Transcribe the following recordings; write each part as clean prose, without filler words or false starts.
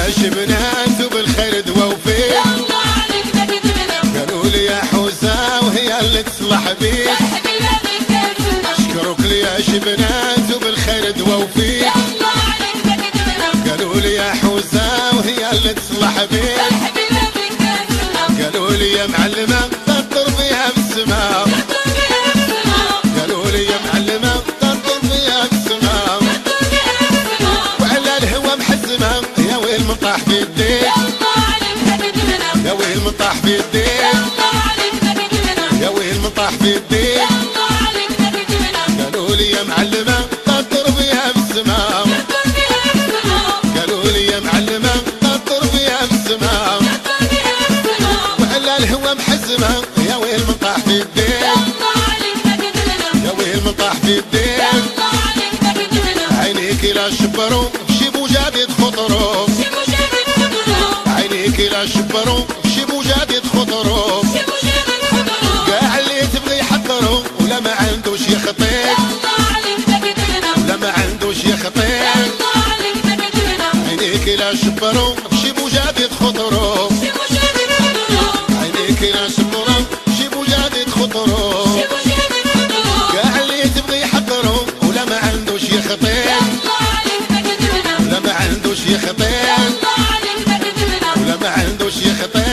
يا شبنات وبالخير دووفي قالوا لي يا حوسه وهي اللي تصلح بيك اشكرك لي يا شبنات وبالخير دووفي قالوا لي يا حوسه وهي اللي تصلح بيك قالوا لي يا معلمه تطر فيها بالسماء قالوا لي يا معلمه تطر فيها بالسماء وعلى الهوى محزمه يا ويل مطاح في الدين يا ويل مطاح في الدين يا ويل مطاح في الدين قالوا لي يا معلمه تطر فيها بالسماء قالوا لي يا معلمه تطر فيها بالسماء وعلى الهوى محزمه يا ويل مطاح في الدين يا ويل مطاح في الدين عينيك لا شبروا شي بوجاد خطروا عينيك لا شبروا شي بوجاد خطروا كاع اللي تبغي يحضروا ولا ما عندوش يخطيك ولا ما عندوش يخطيك عينيك لا شبروا شي بوجاد خطروا عينيك لا شبروا شي بوجاد خطروا كاع اللي تبغي يحضروا ولا ما عندوش يخطيك ولا ما عندوش يخطيك ولا ما عندوش يخطيك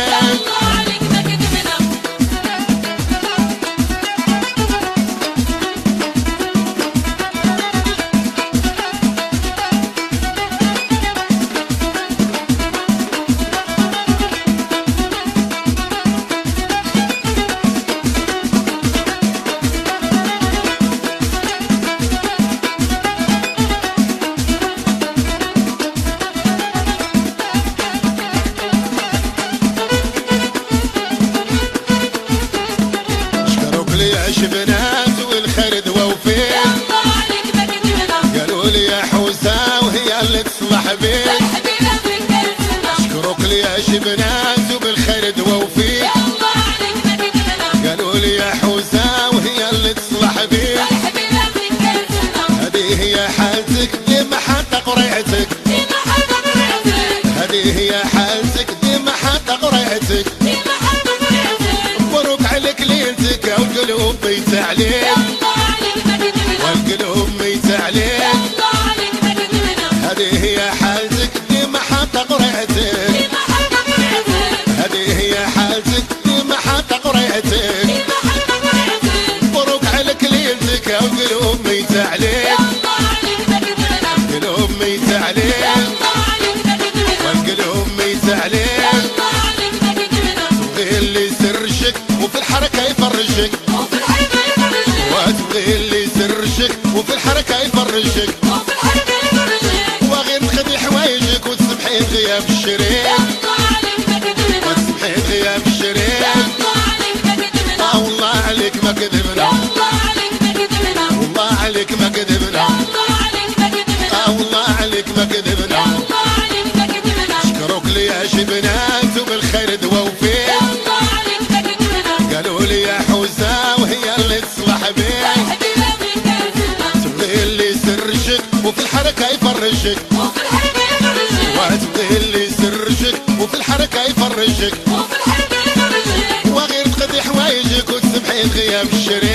يا شبنات والخير دووفي قالوا لي يا حوسه وهي اللي تصلح بيك اشكرك لي يا شبنات وبالخير دووفي قالوا لي يا حوسه وهي اللي تصلح بيك هذه هي حالتك ديما حاطه قريعتك هذه هي حالتك ديما حاطه قريعتك مبروك عليك ليلتك والقلوب ميت عليك والقلوب ميت عليك هذه هي حالتك ديما حاطه قريعتك هذه هي حالتك ديما حاطه قريعتك مبروك عليك ليلتك والقلوب ميت عليك القلوب ميت عليك والقلوب ميت عليك تبغي اللي يسرشك وفي الحركه يفرشك وتبغي اللي يسرشك وفي الحركه يفرشك وغير تخدي حوايجك وتسمحي غياب الشريك وتسمحي غياب الشريك والله عليك ما كذبنا والله عليك ما كذبنا والله عليك ما كذبنا اشكرك لي يا شبنات وبالخير دووفي قالوا لي يا حوسه وهي اللي تصلح بيك تبغي اللي يسرشك وفي الحركه يفرشك وتبغي اللي يسرشك وفي الحركه يفرشك وغير تقضي حوايجك وتسمحي غياب الشريك